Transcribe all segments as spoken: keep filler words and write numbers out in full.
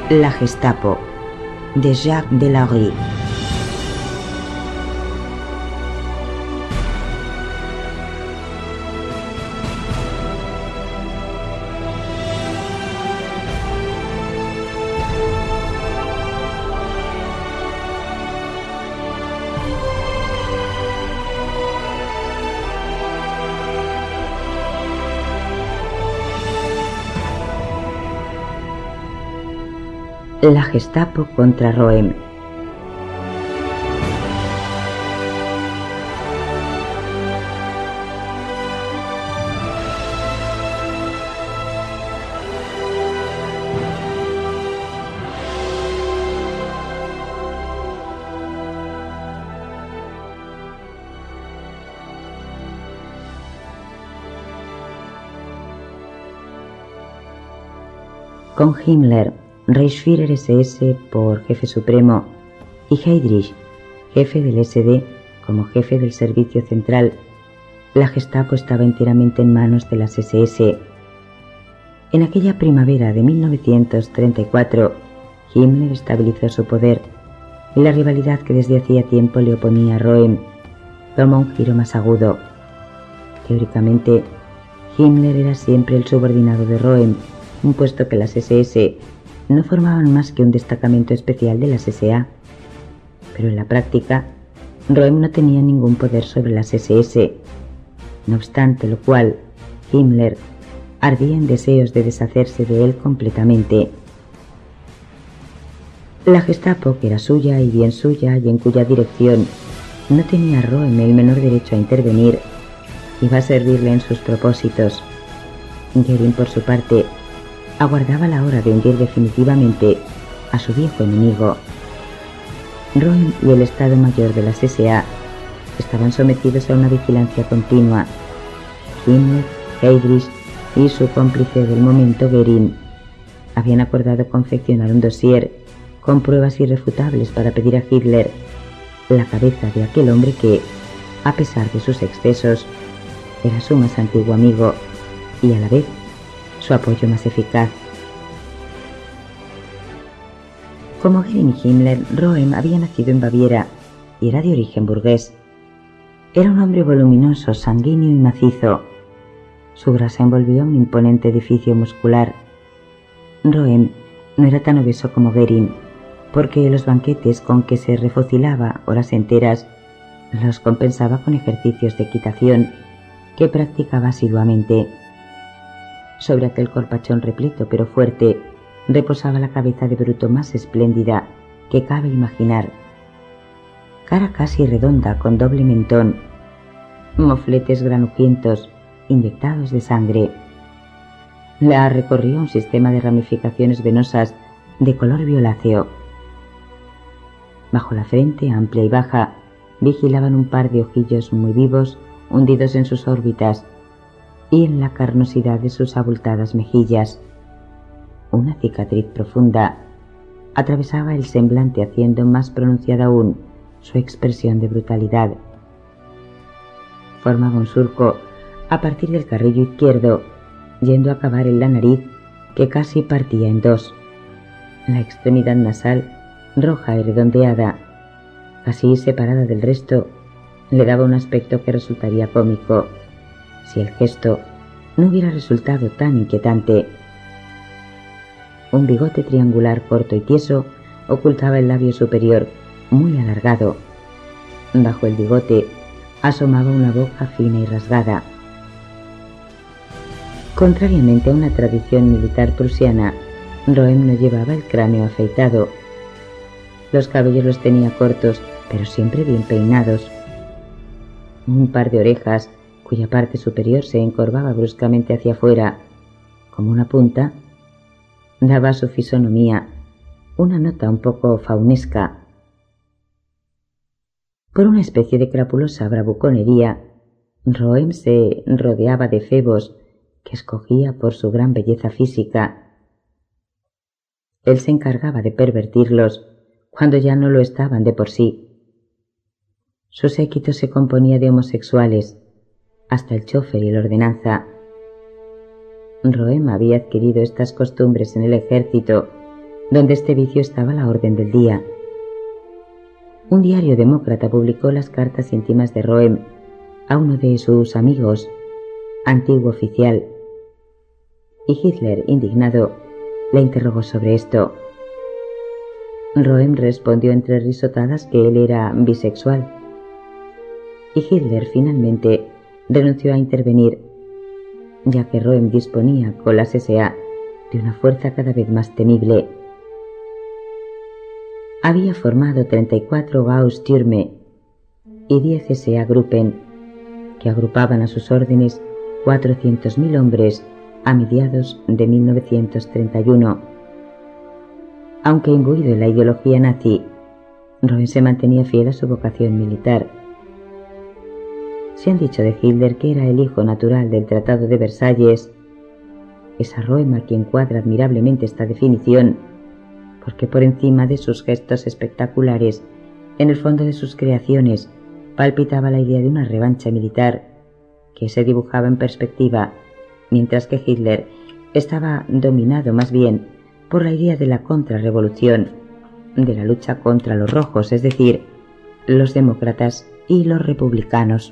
La Gestapo, de Jacques Delarue. La Gestapo contra Rohem. Con Himmler, Reichsführer ese ese por jefe supremo, y Heydrich, jefe del ese de como jefe del servicio central, la Gestapo estaba enteramente en manos de las ese ese. En aquella primavera de mil novecientos treinta y cuatro, Himmler estabilizó su poder y la rivalidad que desde hacía tiempo le oponía a Rohem tomó un giro más agudo. Teóricamente, Himmler era siempre el subordinado de Rohem, un puesto que las ese ese no formaban más que un destacamento especial de las ese a. Pero en la práctica, Rohem no tenía ningún poder sobre las ese ese. No obstante lo cual, Himmler ardía en deseos de deshacerse de él completamente. La Gestapo, que era suya y bien suya y en cuya dirección no tenía Rohem el menor derecho a intervenir, iba a servirle en sus propósitos. Göring, por su parte, aguardaba la hora de hundir definitivamente a su viejo enemigo. Rohem y el Estado Mayor de las ese a estaban sometidos a una vigilancia continua. Himmler, Heydrich y su cómplice del momento, Göring, habían acordado confeccionar un dossier con pruebas irrefutables para pedir a Hitler la cabeza de aquel hombre que, a pesar de sus excesos, era su más antiguo amigo y a la vez su apoyo más eficaz. Como Göring y Himmler, Rohem había nacido en Baviera y era de origen burgués. Era un hombre voluminoso, sanguíneo y macizo. Su grasa envolvía un imponente edificio muscular. Rohem no era tan obeso como Göring, porque los banquetes con que se refocilaba horas enteras los compensaba con ejercicios de equitación que practicaba asiduamente. Sobre aquel corpachón repleto pero fuerte reposaba la cabeza de bruto más espléndida que cabe imaginar. Cara casi redonda con doble mentón, mofletes granujientos inyectados de sangre. La recorría un sistema de ramificaciones venosas de color violáceo. Bajo la frente, amplia y baja, vigilaban un par de ojillos muy vivos hundidos en sus órbitas y en la carnosidad de sus abultadas mejillas. Una cicatriz profunda atravesaba el semblante, haciendo más pronunciada aún su expresión de brutalidad. Formaba un surco a partir del carrillo izquierdo, yendo a acabar en la nariz, que casi partía en dos. La extremidad nasal, roja y redondeada, casi separada del resto, le daba un aspecto que resultaría cómico si el gesto no hubiera resultado tan inquietante. Un bigote triangular corto y tieso ocultaba el labio superior, muy alargado. Bajo el bigote asomaba una boca fina y rasgada. Contrariamente a una tradición militar prusiana, Rohem no llevaba el cráneo afeitado. Los cabellos los tenía cortos, pero siempre bien peinados. Un par de orejas, cuya parte superior se encorvaba bruscamente hacia afuera, como una punta, daba a su fisonomía una nota un poco faunesca. Por una especie de crapulosa bravuconería, Rohem se rodeaba de efebos que escogía por su gran belleza física. Él se encargaba de pervertirlos cuando ya no lo estaban de por sí. Su séquito se componía de homosexuales, hasta el chofer y la ordenanza. Rohem había adquirido estas costumbres en el ejército donde este vicio estaba a la orden del día. Un diario demócrata publicó las cartas íntimas de Röhm a uno de sus amigos, antiguo oficial, y Hitler, indignado, le interrogó sobre esto. Röhm respondió entre risotadas que él era bisexual, y Hitler finalmente renunció a intervenir, ya que Röhm disponía con las ese a de una fuerza cada vez más temible. Había formado treinta y cuatro Gaustürme y diez ese a Gruppen, que agrupaban a sus órdenes cuatrocientos mil hombres a mediados de mil novecientos treinta y uno. Aunque imbuido en la ideología nazi, Röhm se mantenía fiel a su vocación militar. Se han dicho de Hitler que era el hijo natural del Tratado de Versalles. Es a Röhm a quien cuadra admirablemente esta definición, porque por encima de sus gestos espectaculares, en el fondo de sus creaciones, palpitaba la idea de una revancha militar que se dibujaba en perspectiva, mientras que Hitler estaba dominado más bien por la idea de la contrarrevolución, de la lucha contra los rojos, es decir, los demócratas y los republicanos.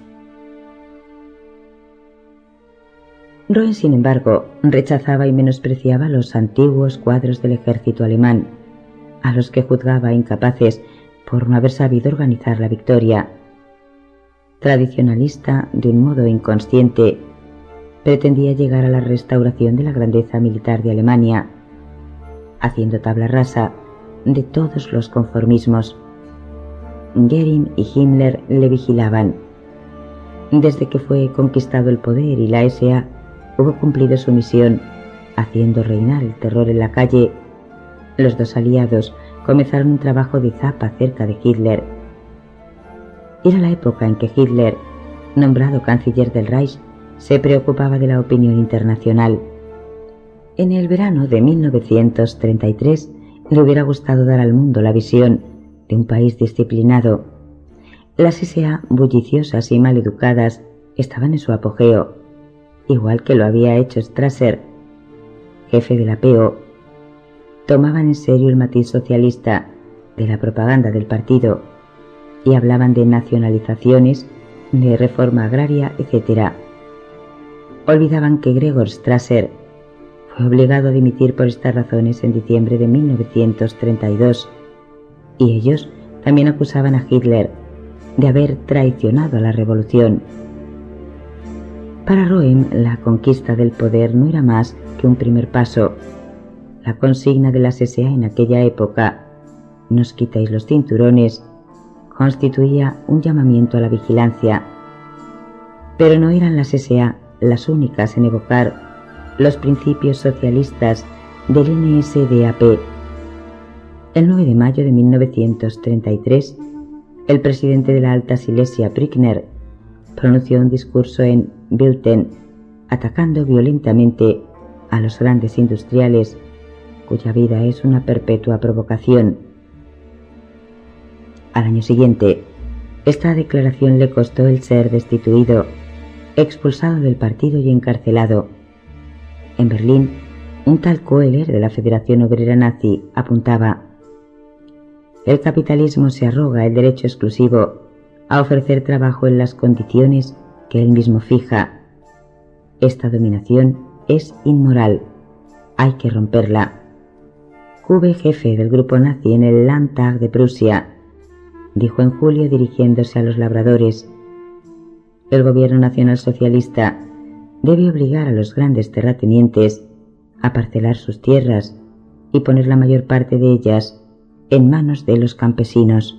Röhm, sin embargo, rechazaba y menospreciaba los antiguos cuadros del ejército alemán, a los que juzgaba incapaces por no haber sabido organizar la victoria. Tradicionalista de un modo inconsciente, pretendía llegar a la restauración de la grandeza militar de Alemania, haciendo tabla rasa de todos los conformismos. Göring y Himmler le vigilaban. Desde que fue conquistado el poder y la ese a hubo cumplido su misión, haciendo reinar el terror en la calle, los dos aliados comenzaron un trabajo de zapa cerca de Hitler. Era la época en que Hitler, nombrado canciller del Reich, se preocupaba de la opinión internacional. En el verano de mil novecientos treinta y tres le hubiera gustado dar al mundo la visión de un país disciplinado. Las ese a, bulliciosas y maleducadas, estaban en su apogeo, igual que lo había hecho Strasser, jefe de la P O. Tomaban en serio el matiz socialista de la propaganda del partido y hablaban de nacionalizaciones, de reforma agraria, etcétera. Olvidaban que Gregor Strasser fue obligado a dimitir por estas razones en diciembre de mil novecientos treinta y dos, y ellos también acusaban a Hitler de haber traicionado a la revolución. Para Röhm, la conquista del poder no era más que un primer paso. La consigna de las ese a en aquella época, «Nos quitáis los cinturones», constituía un llamamiento a la vigilancia. Pero no eran las ese a las únicas en evocar los principios socialistas del N S D A P. El nueve de mayo de mil novecientos treinta y tres, el presidente de la Alta Silesia, Brückner, pronunció un discurso en Beuthen, atacando violentamente a los grandes industriales, cuya vida es una perpetua provocación. Al año siguiente, esta declaración le costó el ser destituido, expulsado del partido y encarcelado. En Berlín, un tal Kohler de la Federación Obrera Nazi apuntaba: «El capitalismo se arroga el derecho exclusivo a ofrecer trabajo en las condiciones que él mismo fija. Esta dominación es inmoral. Hay que romperla». Kube, jefe del grupo nazi en el Landtag de Prusia, dijo en julio dirigiéndose a los labradores: «El gobierno nacionalsocialista debe obligar a los grandes terratenientes a parcelar sus tierras y poner la mayor parte de ellas en manos de los campesinos».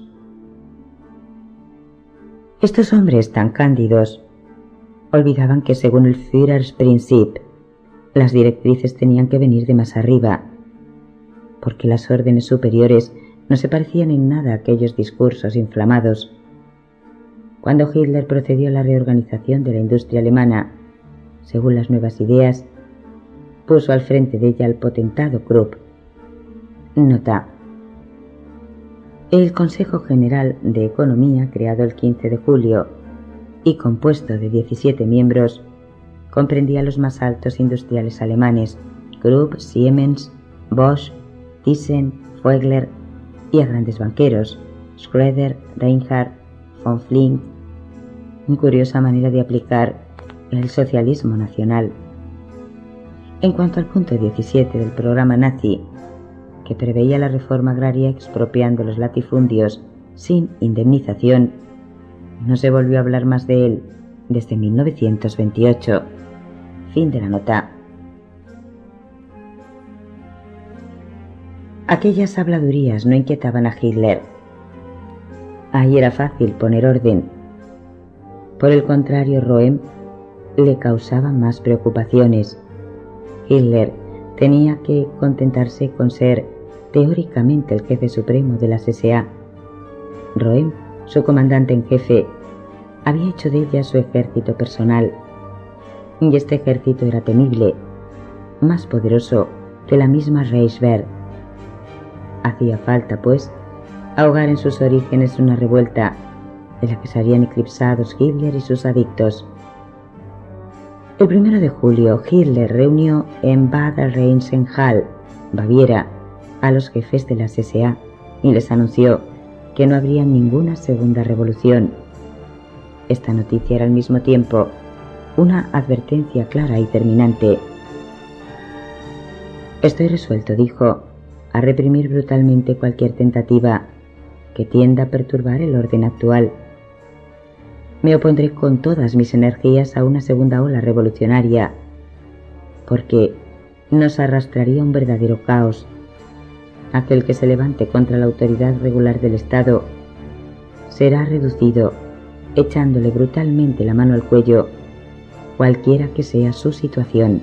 Estos hombres tan cándidos olvidaban que según el Führerprinzip las directrices tenían que venir de más arriba, porque las órdenes superiores no se parecían en nada a aquellos discursos inflamados. Cuando Hitler procedió a la reorganización de la industria alemana, según las nuevas ideas, puso al frente de ella al potentado Krupp. Nota: el Consejo General de Economía, creado el quince de julio y compuesto de diecisiete miembros, comprendía a los más altos industriales alemanes: Krupp, Siemens, Bosch, Thyssen, Voegler y a grandes banqueros, Schroeder, Reinhardt, von Flink. Una curiosa manera de aplicar el socialismo nacional. En cuanto al punto diecisiete del programa nazi, que preveía la reforma agraria expropiando los latifundios sin indemnización, no se volvió a hablar más de él desde mil novecientos veintiocho. Fin de la nota. Aquellas habladurías no inquietaban a Hitler. Ahí era fácil poner orden. Por el contrario, Röhm le causaba más preocupaciones. Hitler tenía que contentarse con ser teóricamente el jefe supremo de las S A. Röhm, su comandante en jefe, había hecho de ella su ejército personal, y este ejército era temible, más poderoso que la misma Reichswehr. Hacía falta, pues, ahogar en sus orígenes una revuelta de la que serían eclipsados Hitler y sus adictos. El primero de julio, Hitler reunió en Bad Reichenhall, Baviera, a los jefes de las S A y les anunció que no habría ninguna segunda revolución. Esta noticia era al mismo tiempo una advertencia clara y terminante. Estoy resuelto, dijo, a reprimir brutalmente cualquier tentativa que tienda a perturbar el orden actual. Me opondré con todas mis energías a una segunda ola revolucionaria, porque nos arrastraría un verdadero caos. Aquel que se levante contra la autoridad regular del Estado será reducido, echándole brutalmente la mano al cuello, cualquiera que sea su situación.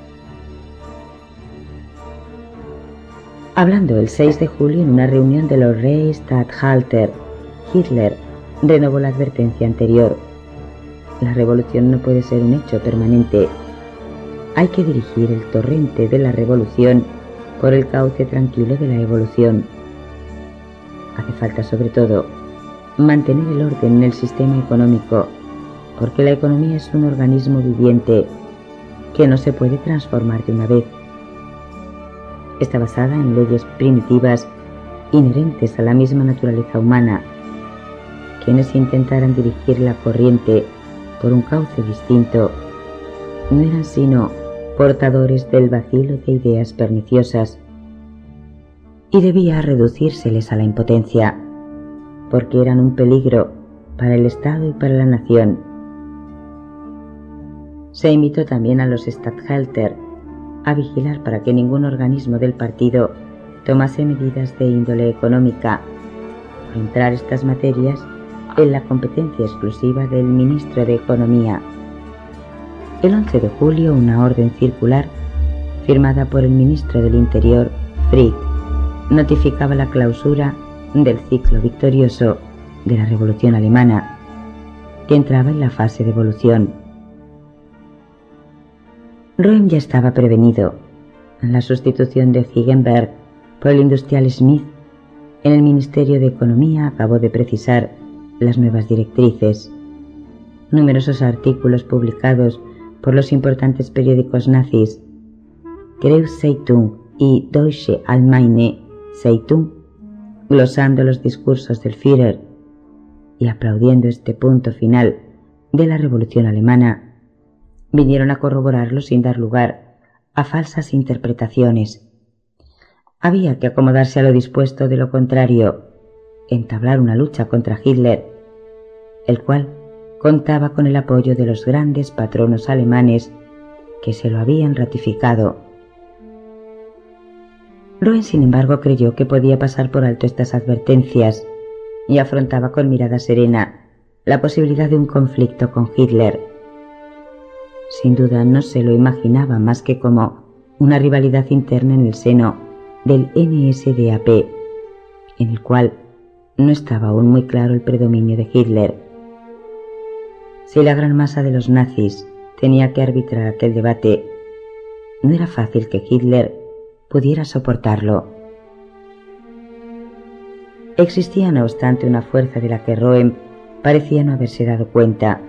Hablando el seis de julio en una reunión de los Reichsstatthalter, Hitler renovó la advertencia anterior. La revolución no puede ser un hecho permanente. Hay que dirigir el torrente de la revolución por el cauce tranquilo de la evolución. Hace falta, sobre todo, mantener el orden en el sistema económico, porque la economía es un organismo viviente que no se puede transformar de una vez. Está basada en leyes primitivas inherentes a la misma naturaleza humana. Quienes intentaran dirigir la corriente por un cauce distinto no eran sino portadores del vacilo de ideas perniciosas, y debía reducírseles a la impotencia, porque eran un peligro para el Estado y para la nación. Se invitó también a los Statthalter a vigilar para que ningún organismo del partido tomase medidas de índole económica, por entrar estas materias en la competencia exclusiva del ministro de Economía. El once de julio, una orden circular, firmada por el ministro del Interior, Frick, notificaba la clausura del ciclo victorioso de la Revolución Alemana, que entraba en la fase de evolución. Röhm ya estaba prevenido. La sustitución de Feigenberg por el industrial Smith en el Ministerio de Economía acabó de precisar las nuevas directrices. Numerosos artículos publicados por los importantes periódicos nazis, Kreuzzeitung y Deutsche Allgemeine Zeitung, glosando los discursos del Führer y aplaudiendo este punto final de la Revolución Alemana, vinieron a corroborarlo sin dar lugar a falsas interpretaciones. Había que acomodarse a lo dispuesto, de lo contrario, entablar una lucha contra Hitler, el cual contaba con el apoyo de los grandes patronos alemanes que se lo habían ratificado. Röhm, sin embargo, creyó que podía pasar por alto estas advertencias y afrontaba con mirada serena la posibilidad de un conflicto con Hitler. Sin duda no se lo imaginaba más que como una rivalidad interna en el seno del N S D A P, en el cual no estaba aún muy claro el predominio de Hitler. Si la gran masa de los nazis tenía que arbitrar aquel debate, no era fácil que Hitler pudiera soportarlo. Existía, no obstante, una fuerza de la que Röhm parecía no haberse dado cuenta.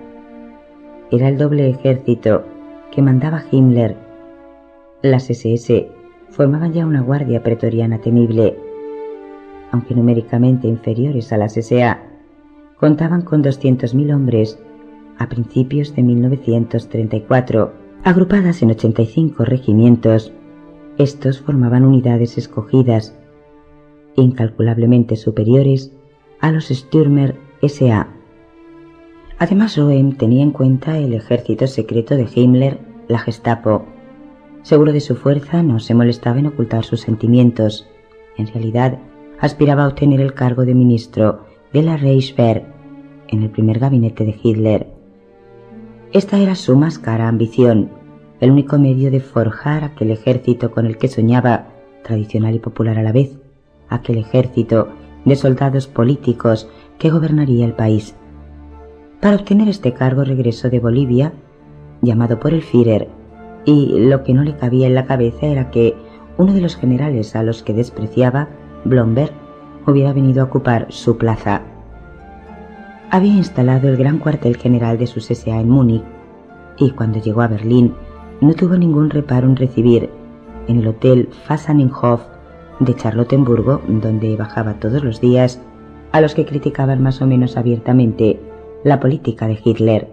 Era el doble ejército que mandaba Himmler. Las S S formaban ya una guardia pretoriana temible. Aunque numéricamente inferiores a las S A, contaban con doscientos mil hombres a principios de mil novecientos treinta y cuatro, agrupadas en ochenta y cinco regimientos. Estos formaban unidades escogidas, incalculablemente superiores a los Stürmer S A. Además, Röhm tenía en cuenta el ejército secreto de Himmler, la Gestapo. Seguro de su fuerza, no se molestaba en ocultar sus sentimientos. En realidad, aspiraba a obtener el cargo de ministro de la Reichswehr en el primer gabinete de Hitler. Esta era su más cara ambición, el único medio de forjar aquel ejército con el que soñaba, tradicional y popular a la vez, aquel ejército de soldados políticos que gobernaría el país. Para obtener este cargo regresó de Bolivia, llamado por el Führer, y lo que no le cabía en la cabeza era que uno de los generales a los que despreciaba, Blomberg, hubiera venido a ocupar su plaza. Había instalado el gran cuartel general de sus S A en Múnich, y cuando llegó a Berlín no tuvo ningún reparo en recibir, en el hotel Fasanenhof de Charlottenburgo, donde bajaba todos los días, a los que criticaban más o menos abiertamente la política de Hitler.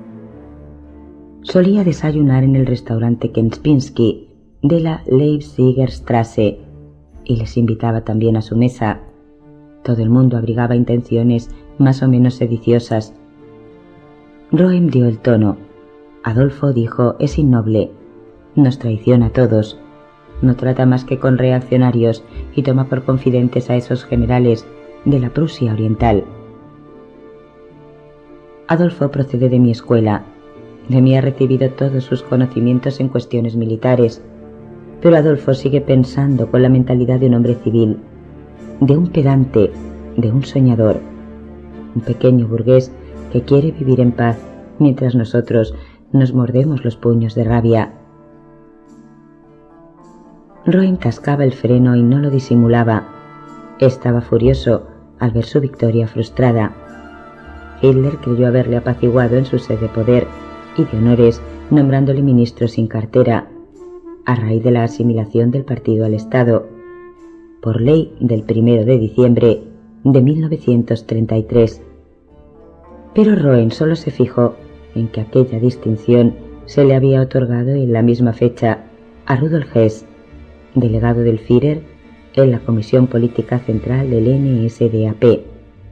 Solía desayunar en el restaurante Kempinski de la Leipziger Straße y les invitaba también a su mesa. Todo el mundo abrigaba intenciones más o menos sediciosas. Röhm dio el tono. Adolfo, dijo, es innoble. Nos traiciona a todos. No trata más que con reaccionarios y toma por confidentes a esos generales de la Prusia Oriental. Adolfo procede de mi escuela. De mí ha recibido todos sus conocimientos en cuestiones militares, pero Adolfo sigue pensando con la mentalidad de un hombre civil, de un pedante, de un soñador, un pequeño burgués que quiere vivir en paz mientras nosotros nos mordemos los puños de rabia. Röhm cascaba el freno y no lo disimulaba. Estaba furioso al ver su victoria frustrada. Hitler creyó haberle apaciguado en su sed de poder y de honores, nombrándole ministro sin cartera, a raíz de la asimilación del partido al Estado, por ley del primero de diciembre de mil novecientos treinta y tres. Pero Röhm solo se fijó en que aquella distinción se le había otorgado en la misma fecha a Rudolf Hess, delegado del Führer en la Comisión Política Central del N S D A P.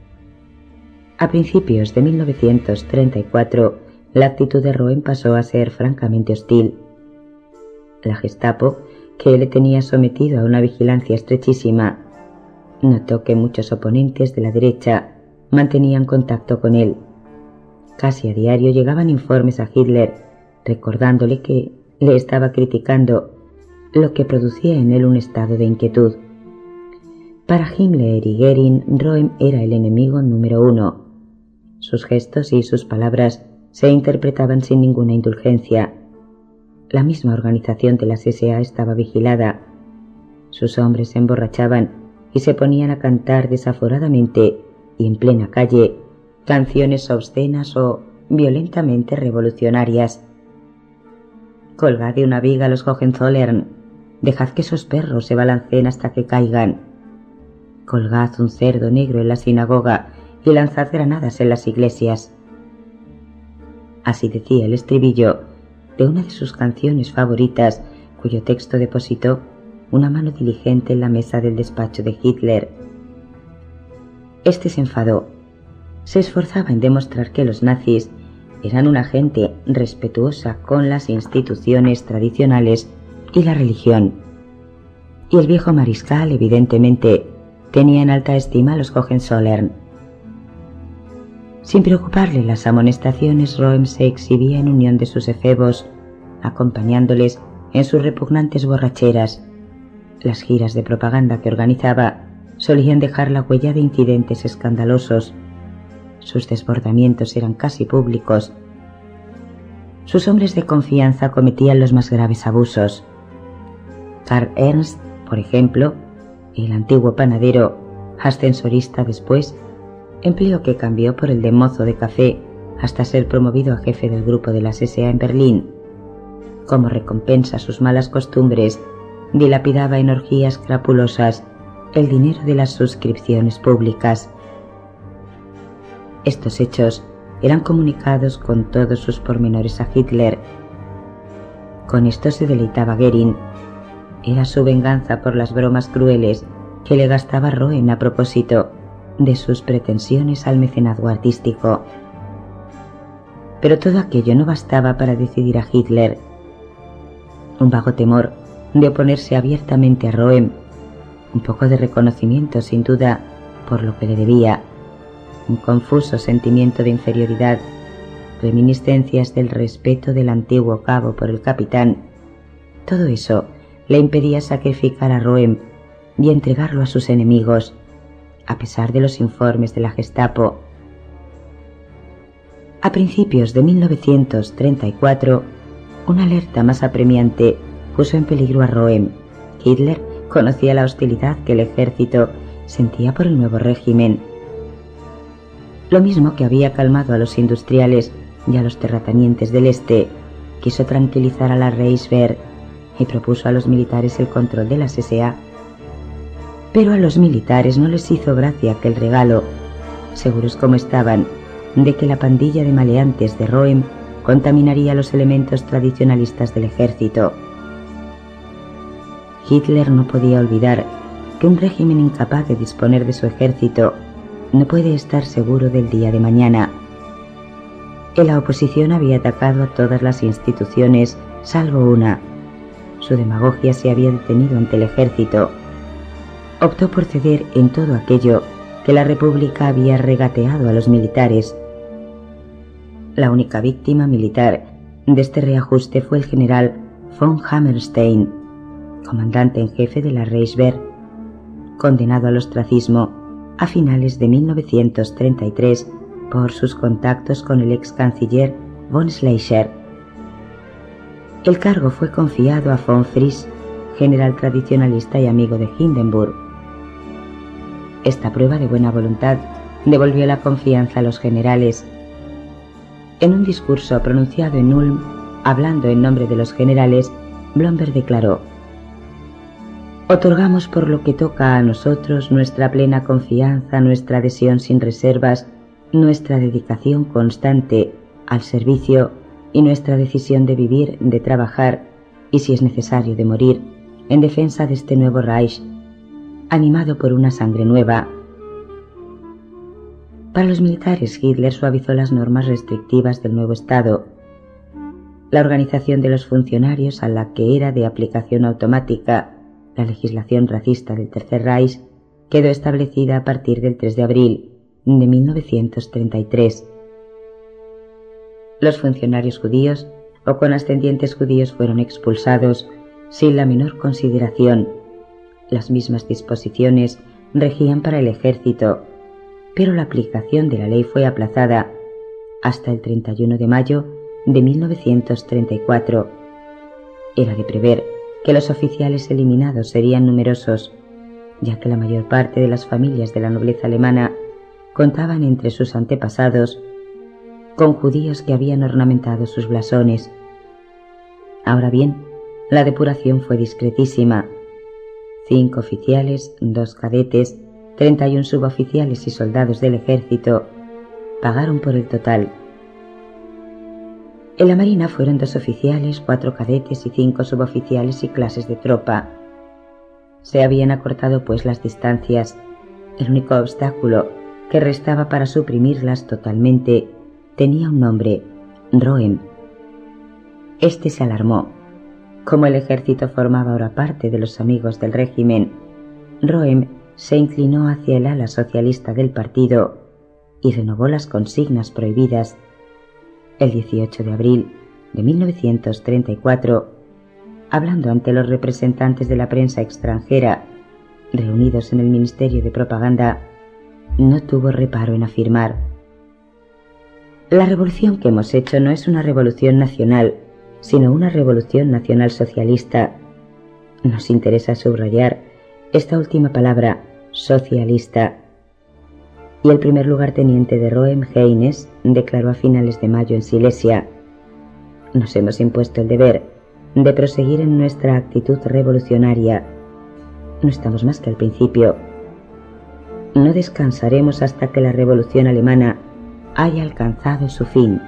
A principios de mil novecientos treinta y cuatro, la actitud de Röhm pasó a ser francamente hostil. La Gestapo, que le tenía sometido a una vigilancia estrechísima, notó que muchos oponentes de la derecha mantenían contacto con él. Casi a diario llegaban informes a Hitler recordándole que le estaba criticando, lo que producía en él un estado de inquietud. Para Himmler y Göring, Röhm era el enemigo número uno. Sus gestos y sus palabras se interpretaban sin ninguna indulgencia. La misma organización de las S A estaba vigilada. Sus hombres se emborrachaban y se ponían a cantar desaforadamente y en plena calle canciones obscenas o violentamente revolucionarias. Colgad de una viga a los Hohenzollern, dejad que esos perros se balanceen hasta que caigan. Colgad un cerdo negro en la sinagoga y lanzad granadas en las iglesias. Así decía el estribillo de una de sus canciones favoritas, cuyo texto depositó una mano diligente en la mesa del despacho de Hitler. Este se enfadó. Se esforzaba en demostrar que los nazis eran una gente respetuosa con las instituciones tradicionales y la religión. Y el viejo mariscal, evidentemente, tenía en alta estima a los Hohenzollern. Sin preocuparle las amonestaciones, Röhm se exhibía en unión de sus efebos, acompañándoles en sus repugnantes borracheras. Las giras de propaganda que organizaba solían dejar la huella de incidentes escandalosos. Sus desbordamientos eran casi públicos. Sus hombres de confianza cometían los más graves abusos. Karl Ernst, por ejemplo, el antiguo panadero, ascensorista después, empleo que cambió por el de mozo de café hasta ser promovido a jefe del grupo de las S A en Berlín. Como recompensa a sus malas costumbres, dilapidaba en orgías crapulosas el dinero de las suscripciones públicas. Estos hechos eran comunicados con todos sus pormenores a Hitler. Con esto se deleitaba Goering. Era su venganza por las bromas crueles que le gastaba Rohem a propósito de sus pretensiones al mecenazgo artístico. Pero todo aquello no bastaba para decidir a Hitler. Un vago temor de oponerse abiertamente a Rohem, un poco de reconocimiento sin duda por lo que le debía, un confuso sentimiento de inferioridad, reminiscencias del respeto del antiguo cabo por el capitán, todo eso le impedía sacrificar a Rohem y entregarlo a sus enemigos, a pesar de los informes de la Gestapo. A principios de mil novecientos treinta y cuatro, una alerta más apremiante puso en peligro a Rohem. Hitler conocía la hostilidad que el ejército sentía por el nuevo régimen. Lo mismo que había calmado a los industriales y a los terratenientes del Este, quiso tranquilizar a la Reichswehr y propuso a los militares el control de las S A. Pero a los militares no les hizo gracia aquel regalo, seguros como estaban de que la pandilla de maleantes de Rohem contaminaría los elementos tradicionalistas del ejército. Hitler no podía olvidar que un régimen incapaz de disponer de su ejército no puede estar seguro del día de mañana. En la oposición había atacado a todas las instituciones salvo una. Su demagogia se había detenido ante el ejército. Optó por ceder en todo aquello que la República había regateado a los militares. La única víctima militar de este reajuste fue el general von Hammerstein, comandante en jefe de la Reichswehr, condenado al ostracismo a finales de mil novecientos treinta y tres por sus contactos con el ex canciller von Schleicher. El cargo fue confiado a von Fries, general tradicionalista y amigo de Hindenburg. Esta prueba de buena voluntad devolvió la confianza a los generales. En un discurso pronunciado en Ulm, hablando en nombre de los generales, Blomberg declaró: «Otorgamos por lo que toca a nosotros nuestra plena confianza, nuestra adhesión sin reservas, nuestra dedicación constante al servicio y nuestra decisión de vivir, de trabajar y, si es necesario, de morir en defensa de este nuevo Reich, animado por una sangre nueva». Para los militares, Hitler suavizó las normas restrictivas del nuevo Estado. La organización de los funcionarios, a la que era de aplicación automática la legislación racista del Tercer Reich, quedó establecida a partir del tres de abril de mil novecientos treinta y tres. Los funcionarios judíos o con ascendientes judíos fueron expulsados sin la menor consideración. Las mismas disposiciones regían para el ejército, pero la aplicación de la ley fue aplazada hasta el treinta y uno de mayo de mil novecientos treinta y cuatro. Era de prever que los oficiales eliminados serían numerosos, ya que la mayor parte de las familias de la nobleza alemana contaban entre sus antepasados con judíos que habían ornamentado sus blasones. Ahora bien, la depuración fue discretísima. Cinco oficiales, dos cadetes, treinta y un suboficiales y soldados del ejército pagaron por el total. En la marina fueron dos oficiales, cuatro cadetes y cinco suboficiales y clases de tropa. Se habían acortado pues las distancias. El único obstáculo que restaba para suprimirlas totalmente tenía un nombre: Rohem. Este se alarmó. Como el ejército formaba ahora parte de los amigos del régimen, Rohem se inclinó hacia el ala socialista del partido y renovó las consignas prohibidas. El dieciocho de abril de mil novecientos treinta y cuatro, hablando ante los representantes de la prensa extranjera reunidos en el Ministerio de Propaganda, no tuvo reparo en afirmar: «La revolución que hemos hecho no es una revolución nacional, sino una revolución nacional socialista. Nos interesa subrayar esta última palabra, socialista». Y el primer lugarteniente de Rohem, Heines, declaró a finales de mayo en Silesia: «Nos hemos impuesto el deber de proseguir en nuestra actitud revolucionaria. No estamos más que al principio. No descansaremos hasta que la revolución alemana haya alcanzado su fin.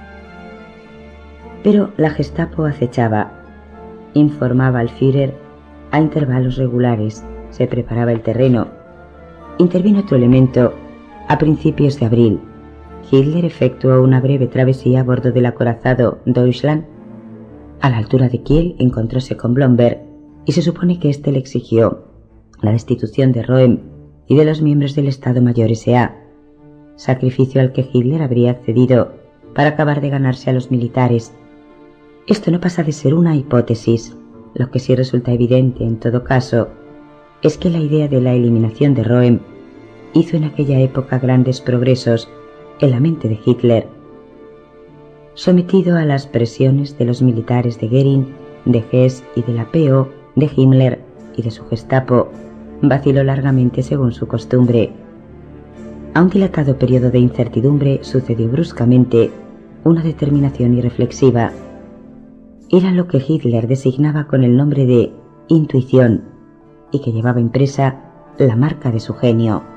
Pero la Gestapo acechaba, informaba al Führer a intervalos regulares, se preparaba el terreno. Intervino otro elemento a principios de abril. Hitler efectuó una breve travesía a bordo del acorazado Deutschland. A la altura de Kiel encontróse con Blomberg y se supone que éste le exigió la destitución de Röhm y de los miembros del Estado Mayor S A, sacrificio al que Hitler habría accedido para acabar de ganarse a los militares. Esto no pasa de ser una hipótesis. Lo que sí resulta evidente en todo caso es que la idea de la eliminación de Röhm hizo en aquella época grandes progresos en la mente de Hitler. Sometido a las presiones de los militares de Göring, de Hess y de la P O, de Himmler y de su Gestapo, vaciló largamente según su costumbre. A un dilatado periodo de incertidumbre sucedió bruscamente una determinación irreflexiva. Era lo que Hitler designaba con el nombre de intuición y que llevaba impresa la marca de su genio.